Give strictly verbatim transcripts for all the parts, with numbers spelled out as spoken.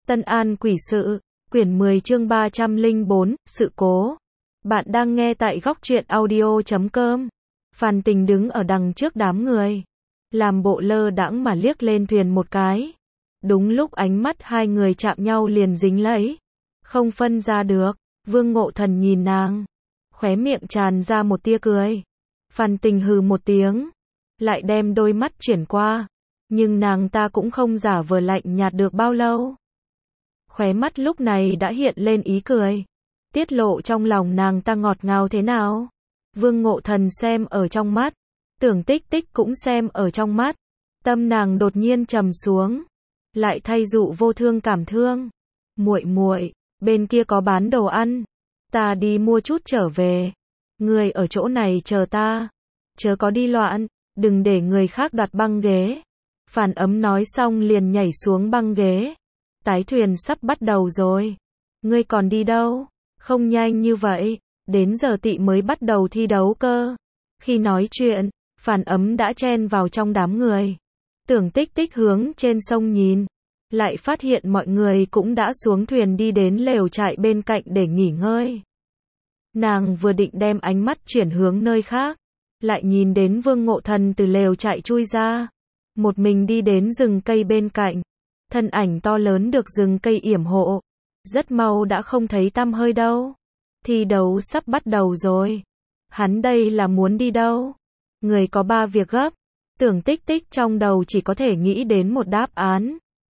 Tân An quỷ sự, quyển mười chương ba trăm lẻ bốn, sự cố. Bạn đang nghe tại góc truyện audio chấm com. Phan Tình đứng ở đằng trước đám người, làm bộ lơ đãng mà liếc lên thuyền một cái. Đúng lúc ánh mắt hai người chạm nhau liền dính lấy, không phân ra được. Vương Ngộ Thần nhìn nàng, khóe miệng tràn ra một tia cười. Phan Tình hừ một tiếng, lại đem đôi mắt chuyển qua, nhưng nàng ta cũng không giả vờ lạnh nhạt được bao lâu. Khóe mắt lúc này đã hiện lên ý cười, tiết lộ trong lòng nàng ta ngọt ngào thế nào. Vương Ngộ Thần xem ở trong mắt, Tưởng Tích Tích cũng xem ở trong mắt, tâm nàng đột nhiên trầm xuống, lại thay dụ vô thương cảm thương. Muội muội, bên kia có bán đồ ăn, ta đi mua chút trở về. Người ở chỗ này chờ ta, chớ có đi loạn, đừng để người khác đoạt băng ghế. Phản Ấm nói xong liền nhảy xuống băng ghế. Tái thuyền sắp bắt đầu rồi, ngươi còn đi đâu? Không nhanh như vậy, đến giờ tị mới bắt đầu thi đấu cơ. Khi nói chuyện, Phản Ấm đã chen vào trong đám người. Tưởng Tích Tích hướng trên sông nhìn, lại phát hiện mọi người cũng đã xuống thuyền đi đến lều trại bên cạnh để nghỉ ngơi. Nàng vừa định đem ánh mắt chuyển hướng nơi khác, lại nhìn đến Vương Ngộ Thần từ lều trại chui ra, một mình đi đến rừng cây bên cạnh. Thân ảnh to lớn được rừng cây yểm hộ, rất mau đã không thấy tăm hơi đâu. Thi đấu sắp bắt đầu rồi, hắn đây là muốn đi đâu? Người có ba việc gấp. Tưởng Tích Tích trong đầu chỉ có thể nghĩ đến một đáp án.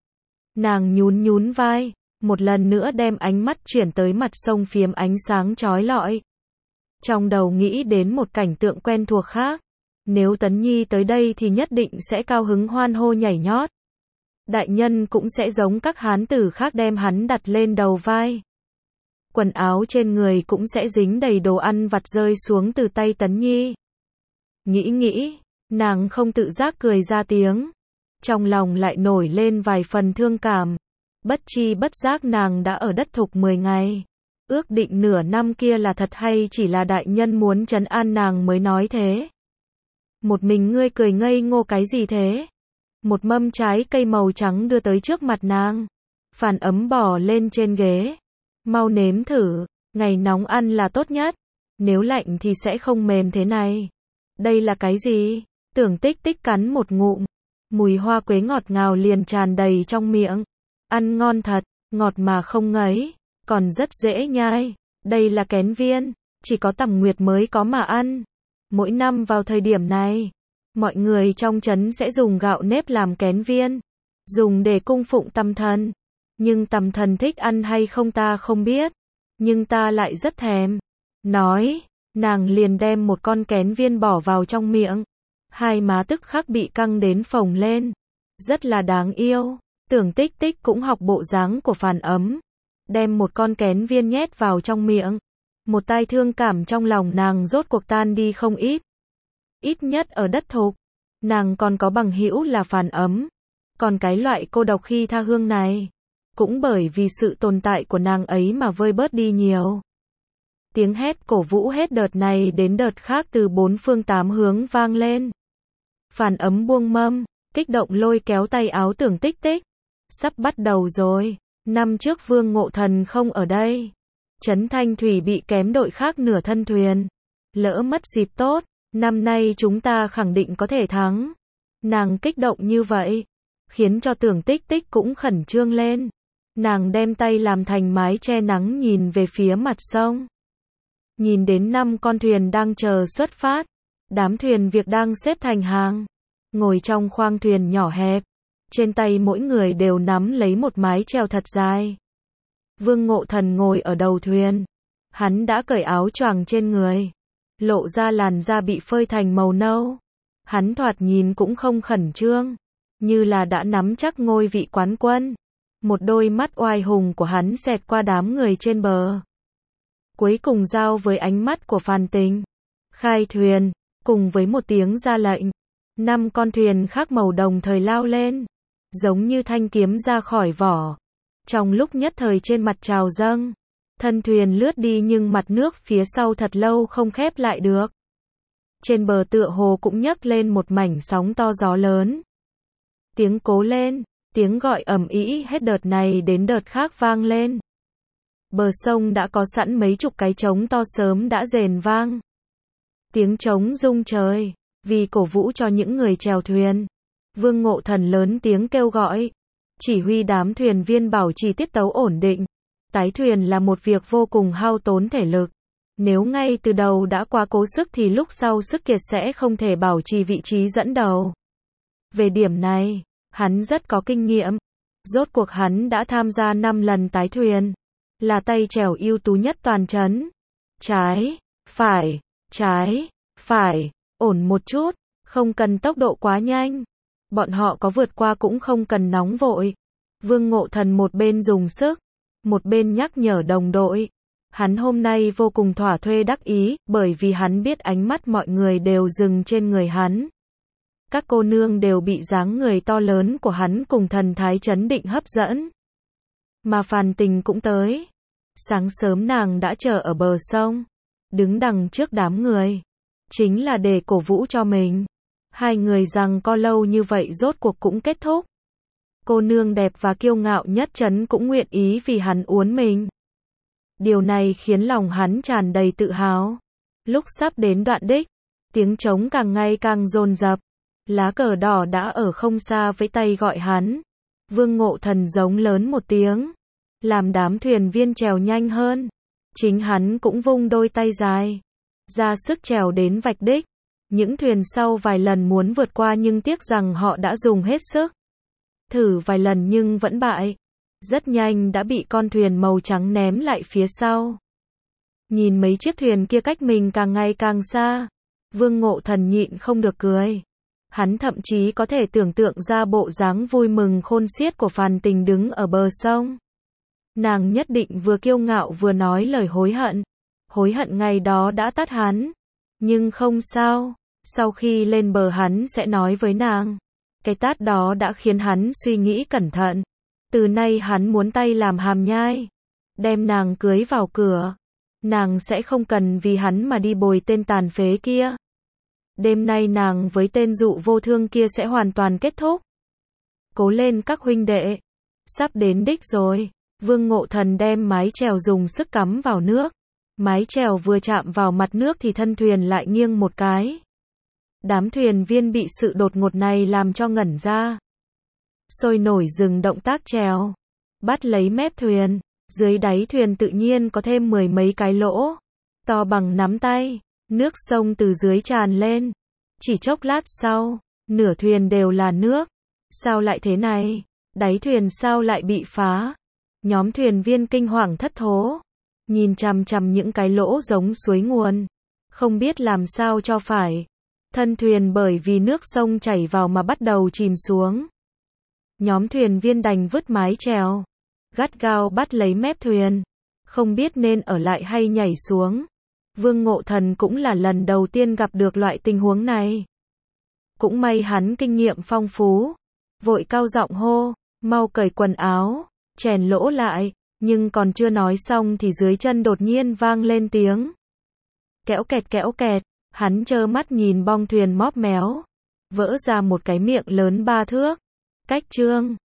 Nàng nhún nhún vai, một lần nữa đem ánh mắt chuyển tới mặt sông phiếm ánh sáng chói lọi. Trong đầu nghĩ đến một cảnh tượng quen thuộc khác, nếu Tấn Nhi tới đây thì nhất định sẽ cao hứng hoan hô nhảy nhót. Đại nhân cũng sẽ giống các hán tử khác đem hắn đặt lên đầu vai. Quần áo trên người cũng sẽ dính đầy đồ ăn vặt rơi xuống từ tay Tấn Nhi. Nghĩ nghĩ, nàng không tự giác cười ra tiếng. Trong lòng lại nổi lên vài phần thương cảm. Bất chi bất giác nàng đã ở đất thục mười ngày. Ước định nửa năm kia là thật hay chỉ là đại nhân muốn trấn an nàng mới nói thế? Một mình ngươi cười ngây ngô cái gì thế? Một mâm trái cây màu trắng đưa tới trước mặt nàng. Phản Ấm bò lên trên ghế. Mau nếm thử, ngày nóng ăn là tốt nhất. Nếu lạnh thì sẽ không mềm thế này. Đây là cái gì? Tưởng Tích Tích cắn một ngụm. Mùi hoa quế ngọt ngào liền tràn đầy trong miệng. Ăn ngon thật, ngọt mà không ngấy, còn rất dễ nhai. Đây là kén viên, chỉ có Tầm Nguyệt mới có mà ăn. Mỗi năm vào thời điểm này, mọi người trong trấn sẽ dùng gạo nếp làm kén viên, dùng để cung phụng Tầm Thần. Nhưng Tầm Thần thích ăn hay không ta không biết, nhưng ta lại rất thèm. Nói, nàng liền đem một con kén viên bỏ vào trong miệng. Hai má tức khắc bị căng đến phồng lên. Rất là đáng yêu. Tưởng Tích Tích cũng học bộ dáng của Phản Ấm, đem một con kén viên nhét vào trong miệng. Một tai thương cảm trong lòng nàng rốt cuộc tan đi không ít. Ít nhất ở đất thục, nàng còn có bằng hữu là Phản Ấm. Còn cái loại cô độc khi tha hương này, cũng bởi vì sự tồn tại của nàng ấy mà vơi bớt đi nhiều. Tiếng hét cổ vũ hết đợt này đến đợt khác từ bốn phương tám hướng vang lên. Phản Ấm buông mâm, kích động lôi kéo tay áo Tưởng Tích Tích. Sắp bắt đầu rồi, năm trước Vương Ngộ Thần không ở đây. Trấn Thanh Thủy bị kém đội khác nửa thân thuyền. Lỡ mất dịp tốt, năm nay chúng ta khẳng định có thể thắng. Nàng kích động như vậy, khiến cho Tưởng Tích Tích cũng khẩn trương lên. Nàng đem tay làm thành mái che nắng nhìn về phía mặt sông. Nhìn đến năm con thuyền đang chờ xuất phát. Đám thuyền việc đang xếp thành hàng, ngồi trong khoang thuyền nhỏ hẹp. Trên tay mỗi người đều nắm lấy một mái chèo thật dài. Vương Ngộ Thần ngồi ở đầu thuyền. Hắn đã cởi áo choàng trên người, lộ ra làn da bị phơi thành màu nâu. Hắn thoạt nhìn cũng không khẩn trương, như là đã nắm chắc ngôi vị quán quân. Một đôi mắt oai hùng của hắn xẹt qua đám người trên bờ, cuối cùng giao với ánh mắt của Phan Tình. Khai thuyền, cùng với một tiếng ra lệnh, năm con thuyền khác màu đồng thời lao lên, giống như thanh kiếm ra khỏi vỏ. Trong lúc nhất thời trên mặt trào dâng, thân thuyền lướt đi nhưng mặt nước phía sau thật lâu không khép lại được. Trên bờ tựa hồ cũng nhấc lên một mảnh sóng to gió lớn. Tiếng cố lên, Tiếng gọi ầm ĩ hết đợt này đến đợt khác vang lên. Bờ sông đã có sẵn mấy chục cái trống to sớm đã rền vang. Tiếng trống rung trời, vì cổ vũ cho những người chèo thuyền. Vương Ngộ Thần lớn tiếng kêu gọi, chỉ huy đám thuyền viên bảo trì tiết tấu ổn định. Tái thuyền là một việc vô cùng hao tốn thể lực. Nếu ngay từ đầu đã quá cố sức thì lúc sau sức kiệt sẽ không thể bảo trì vị trí dẫn đầu. Về điểm này, hắn rất có kinh nghiệm. Rốt cuộc hắn đã tham gia năm lần tái thuyền. Là tay chèo ưu tú nhất toàn trấn. Trái, phải, trái, phải, ổn một chút, không cần tốc độ quá nhanh. Bọn họ có vượt qua cũng không cần nóng vội. Vương Ngộ Thần một bên dùng sức, một bên nhắc nhở đồng đội. Hắn hôm nay vô cùng thỏa thuê đắc ý, bởi vì hắn biết ánh mắt mọi người đều dừng trên người hắn. Các cô nương đều bị dáng người to lớn của hắn cùng thần thái trấn định hấp dẫn. Mà Phàn Tình cũng tới. Sáng sớm nàng đã chờ ở bờ sông, đứng đằng trước đám người. Chính là để cổ vũ cho mình. Hai người rằng co lâu như vậy rốt cuộc cũng kết thúc. Cô nương đẹp và kiêu ngạo nhất trấn cũng nguyện ý vì hắn uốn mình. Điều này khiến lòng hắn tràn đầy tự hào. Lúc sắp đến đoạn đích, tiếng trống càng ngày càng dồn dập. Lá cờ đỏ đã ở không xa với tay gọi hắn. Vương Ngộ Thần giống lớn một tiếng, làm đám thuyền viên trèo nhanh hơn. Chính hắn cũng vung đôi tay dài, ra sức trèo đến vạch đích. Những thuyền sau vài lần muốn vượt qua nhưng tiếc rằng họ đã dùng hết sức. Thử vài lần nhưng vẫn bại. Rất nhanh đã bị con thuyền màu trắng ném lại phía sau. Nhìn mấy chiếc thuyền kia cách mình càng ngày càng xa, Vương Ngộ Thần nhịn không được cười. Hắn thậm chí có thể tưởng tượng ra bộ dáng vui mừng khôn xiết của Phàn Tình đứng ở bờ sông. Nàng nhất định vừa kiêu ngạo vừa nói lời hối hận. Hối hận ngày đó đã tát hắn. Nhưng không sao, sau khi lên bờ hắn sẽ nói với nàng. Cái tát đó đã khiến hắn suy nghĩ cẩn thận. Từ nay hắn muốn tay làm hàm nhai, đem nàng cưới vào cửa. Nàng sẽ không cần vì hắn mà đi bồi tên tàn phế kia. Đêm nay nàng với tên dụ vô thương kia sẽ hoàn toàn kết thúc. Cố lên các huynh đệ. Sắp đến đích rồi. Vương Ngộ Thần đem mái chèo dùng sức cắm vào nước. Mái chèo vừa chạm vào mặt nước thì thân thuyền lại nghiêng một cái. Đám thuyền viên bị sự đột ngột này làm cho ngẩn ra. Sôi nổi dừng động tác chèo. Bắt lấy mép thuyền. Dưới đáy thuyền tự nhiên có thêm mười mấy cái lỗ. To bằng nắm tay. Nước sông từ dưới tràn lên. Chỉ chốc lát sau, nửa thuyền đều là nước. Sao lại thế này? Đáy thuyền sao lại bị phá? Nhóm thuyền viên kinh hoàng thất thố. Nhìn chằm chằm những cái lỗ giống suối nguồn. Không biết làm sao cho phải. Thân thuyền bởi vì nước sông chảy vào mà bắt đầu chìm xuống. Nhóm thuyền viên đành vứt mái chèo. Gắt gao bắt lấy mép thuyền. Không biết nên ở lại hay nhảy xuống. Vương Ngộ Thần cũng là lần đầu tiên gặp được loại tình huống này. Cũng may hắn kinh nghiệm phong phú. Vội cao giọng hô, mau cởi quần áo, chèn lỗ lại. Nhưng còn chưa nói xong thì dưới chân đột nhiên vang lên tiếng. Kẽo kẹt kẽo kẹt, hắn trơ mắt nhìn bong thuyền móp méo. Vỡ ra một cái miệng lớn ba thước. Cách trương.